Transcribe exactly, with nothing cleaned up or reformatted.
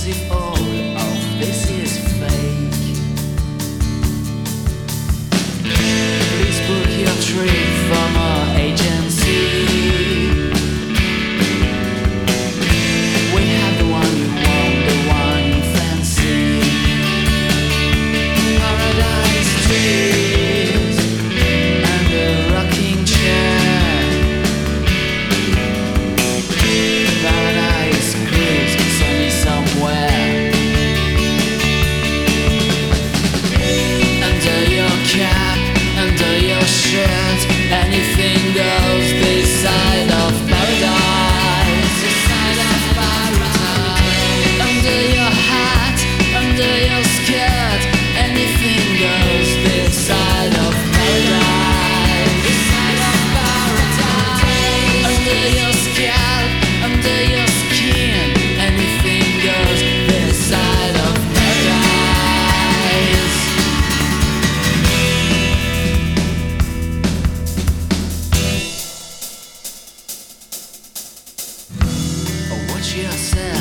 if all of this is fake. Please book your trip from our agency. We have the one you want, the one you fancy. Paradise trees and a rocking chair. Paradise cruise, sunny somewhere. Under your cap, under your shirt, anything goes this side of paradise. This side of paradise. Under your hat, under your skirt, anything goes this side of paradise. This side of paradise. Under your scalp, under your skin, anything goes this side of paradise. Oh, watch yourself.